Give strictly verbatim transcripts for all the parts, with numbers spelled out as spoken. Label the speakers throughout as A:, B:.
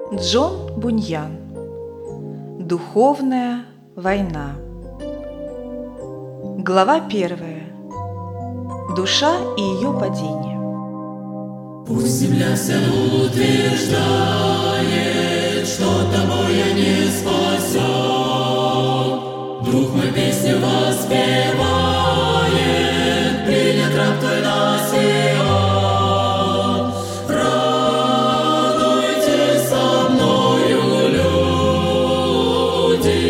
A: Джон Буньян. Духовная война. Глава первая. Душа и ее падение.
B: Пусть земля вся утверждает, что тобой я не спасен. Дух мой песню воспевает, принят раб твой на Сион. Радуйтесь со мною, люди,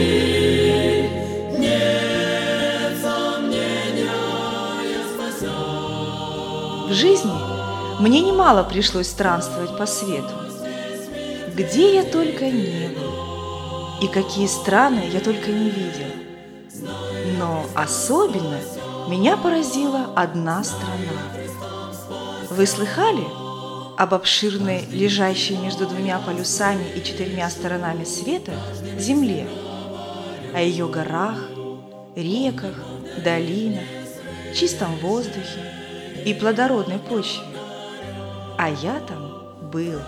B: нет сомнения, я спасен.
A: В жизни мне немало пришлось странствовать по свету. Где я только не был, и какие страны я только не видел. Но особенно меня поразила одна страна. Вы слыхали об обширной, лежащей между двумя полюсами и четырьмя сторонами света, Земле? О ее горах, реках, долинах, чистом воздухе и плодородной почве? А я там был.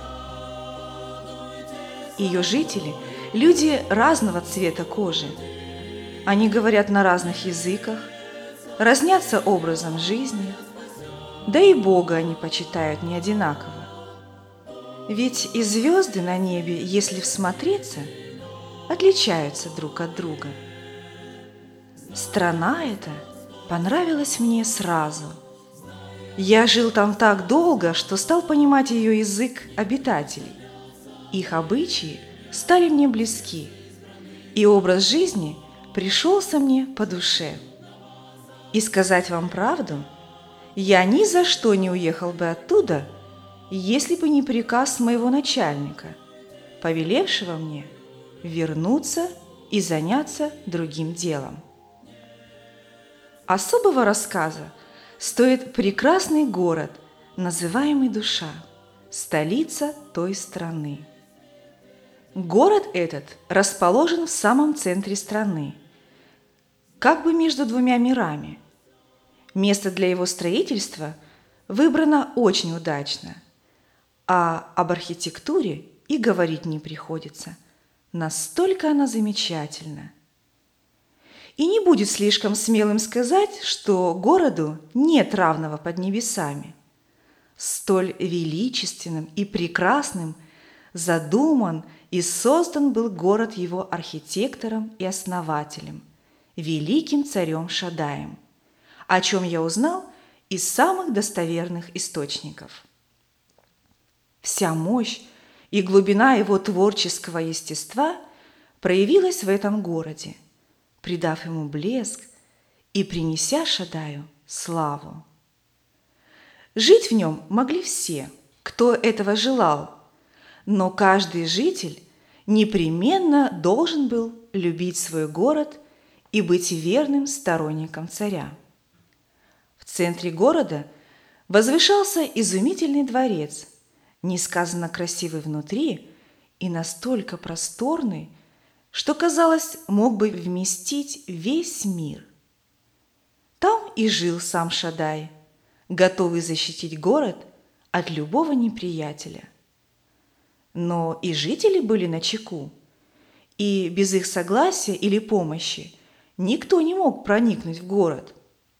A: Ее жители – люди разного цвета кожи. Они говорят на разных языках, разнятся образом жизни, да и Бога они почитают не одинаково. Ведь и звезды на небе, если всмотреться, отличаются друг от друга. Страна эта понравилась мне сразу. Я жил там так долго, что стал понимать ее язык обитателей. Их обычаи стали мне близки, и образ жизни пришелся мне по душе. И сказать вам правду, я ни за что не уехал бы оттуда, если бы не приказ моего начальника, повелевшего мне вернуться и заняться другим делом. Особого рассказа стоит прекрасный город, называемый Душа, столица той страны. Город этот расположен в самом центре страны, как бы между двумя мирами. Место для его строительства выбрано очень удачно, а об архитектуре и говорить не приходится. Настолько она замечательна. И не будет слишком смелым сказать, что городу нет равного под небесами. Столь величественным и прекрасным задуман и создан был город его архитектором и основателем, великим царем Шаддаем, о чем я узнал из самых достоверных источников. Вся мощь и глубина его творческого естества проявилась в этом городе, придав ему блеск и принеся Шаддаю славу. Жить в нем могли все, кто этого желал, но каждый житель непременно должен был любить свой город и быть верным сторонником царя. В центре города возвышался изумительный дворец, несказанно красивый внутри и настолько просторный, что, казалось, мог бы вместить весь мир. Там и жил сам Шаддай, готовый защитить город от любого неприятеля. Но и жители были начеку, и без их согласия или помощи никто не мог проникнуть в город.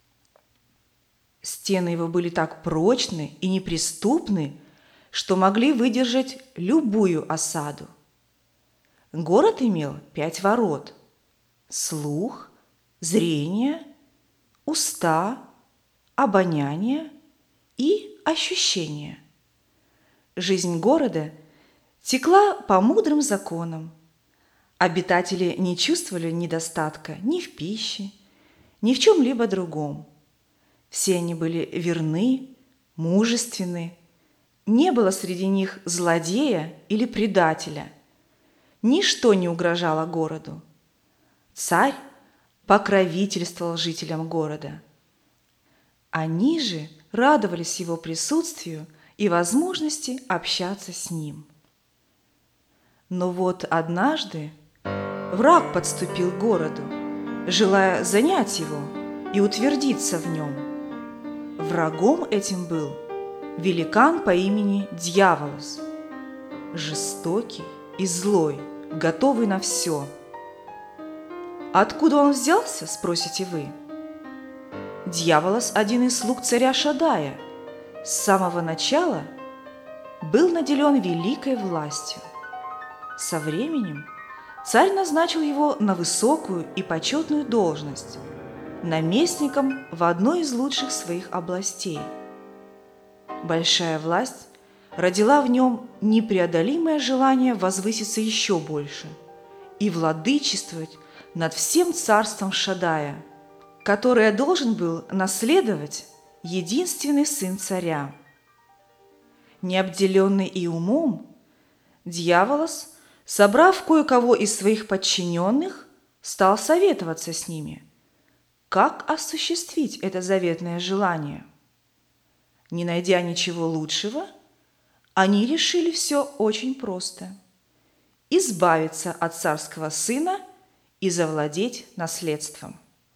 A: Стены его были так прочны и неприступны, что могли выдержать любую осаду. Город имел пять ворот – слух, зрение, уста, обоняние и ощущение. Жизнь города текла по мудрым законам. Обитатели не чувствовали недостатка ни в пище, ни в чем-либо другом. Все они были верны, мужественны. Не было среди них злодея или предателя. Ничто не угрожало городу. Царь покровительствовал жителям города. Они же радовались его присутствию и возможности общаться с ним. Но вот однажды враг подступил к городу, желая занять его и утвердиться в нем. Врагом этим был великан по имени Дьяволос, жестокий, и злой, готовый на все. Откуда он взялся, спросите вы? Дьяволос – один из слуг царя Шадая. С самого начала был наделен великой властью. Со временем царь назначил его на высокую и почетную должность – наместником в одной из лучших своих областей. Большая власть родила в нем непреодолимое желание возвыситься еще больше и владычествовать над всем царством Шадая, которое должен был наследовать единственный сын царя. Необделенный и умом, Дьяволос, собрав кое-кого из своих подчиненных, стал советоваться с ними, как осуществить это заветное желание. Не найдя ничего лучшего, они решили все очень просто – избавиться от царского сына и завладеть наследством.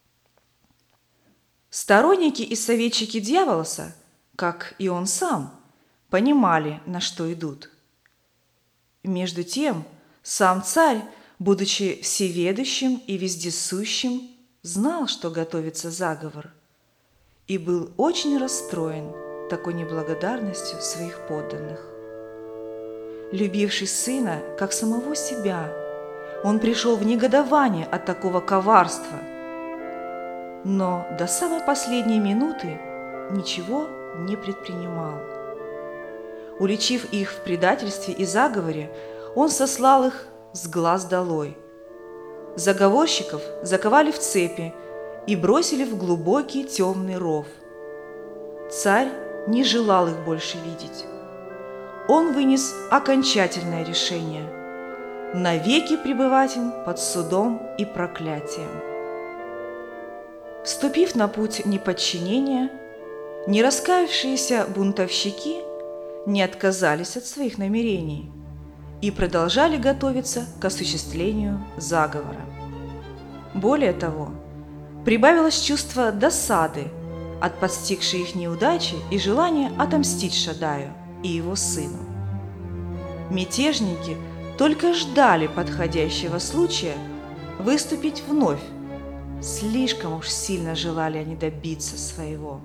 A: Сторонники и советчики Дьяволоса, как и он сам, понимали, на что идут. Между тем, сам царь, будучи всеведущим и вездесущим, знал, что готовится заговор, и был очень расстроен такой неблагодарностью своих подданных. Любивший сына, как самого себя, он пришел в негодование от такого коварства, но до самой последней минуты ничего не предпринимал. Уличив их в предательстве и заговоре, он сослал их с глаз долой. Заговорщиков заковали в цепи и бросили в глубокий темный ров. Царь не желал их больше видеть. Он вынес окончательное решение – навеки пребывать им под судом и проклятием. Вступив на путь неподчинения, нераскаявшиеся бунтовщики не отказались от своих намерений и продолжали готовиться к осуществлению заговора. Более того, прибавилось чувство досады от постигшей их неудачи и желание отомстить Шадаю и его сыну. Мятежники только ждали подходящего случая выступить вновь. Слишком уж сильно желали они добиться своего.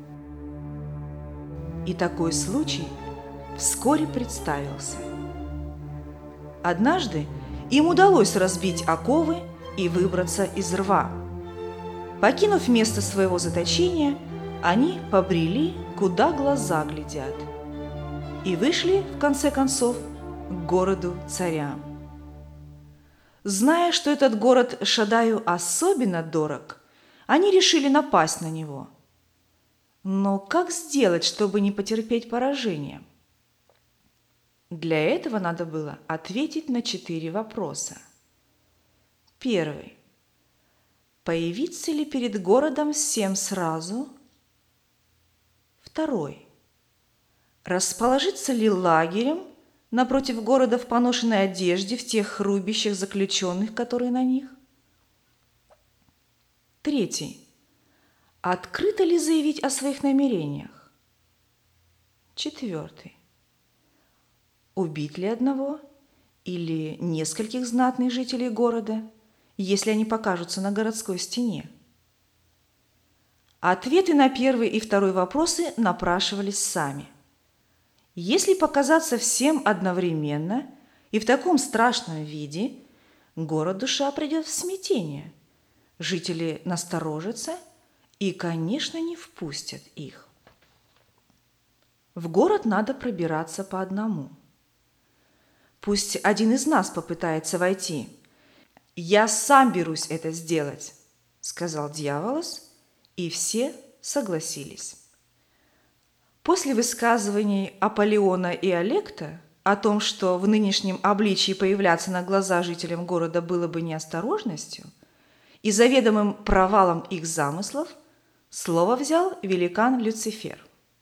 A: И такой случай вскоре представился. Однажды им удалось разбить оковы и выбраться из рва. Покинув место своего заточения, они побрели, куда глаза глядят, и вышли, в конце концов, к городу царя. Зная, что этот город Шадаю особенно дорог, они решили напасть на него. Но как сделать, чтобы не потерпеть поражение? Для этого надо было ответить на четыре вопроса. Первый. Появиться ли перед городом всем сразу? Второй. Расположиться ли лагерем напротив города в поношенной одежде в тех рубищах заключенных, которые на них? Третий. Открыто ли заявить о своих намерениях? Четвертый. Убить ли одного или нескольких знатных жителей города, если они покажутся на городской стене? Ответы на первый и второй вопросы напрашивались сами. Если показаться всем одновременно и в таком страшном виде, город-душа придет в смятение, жители насторожатся и, конечно, не впустят их. В город надо пробираться по одному. Пусть один из нас попытается войти. «Я сам берусь это сделать», – сказал Дьяволос, и все согласились. После высказываний Аполлиона и Алекта о том, что в нынешнем обличии появляться на глаза жителям города было бы неосторожностью и заведомым провалом их замыслов, слово взял великан Люцифер.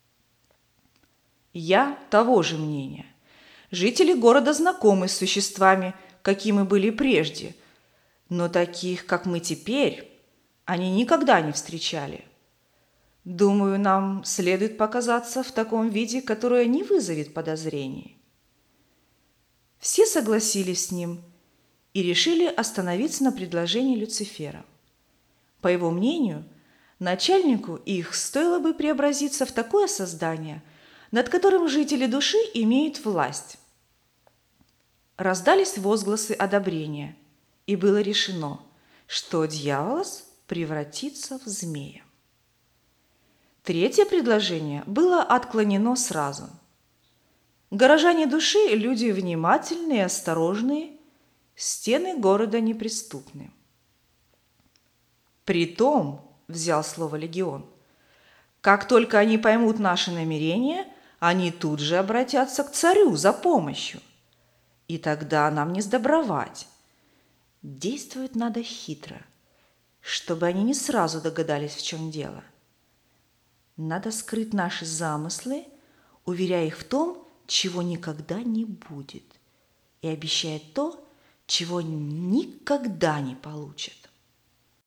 A: «Я того же мнения. Жители города знакомы с существами, какими были прежде, но таких, как мы теперь, они никогда не встречали. Думаю, нам следует показаться в таком виде, которое не вызовет подозрений». Все согласились с ним и решили остановиться на предложении Люцифера. По его мнению, начальнику их стоило бы преобразиться в такое создание, над которым жители души имеют власть. Раздались возгласы одобрения, и было решено, что дьяволос превратится в змея. Третье предложение было отклонено сразу. Горожане души – люди внимательные и осторожные, стены города неприступны. Притом, взял слово легион, как только они поймут наши намерения, они тут же обратятся к царю за помощью. И тогда нам не сдобровать. Действовать надо хитро, чтобы они не сразу догадались, в чем дело. Надо скрыть наши замыслы, уверяя их в том, чего никогда не будет, и обещая то, чего никогда не получат.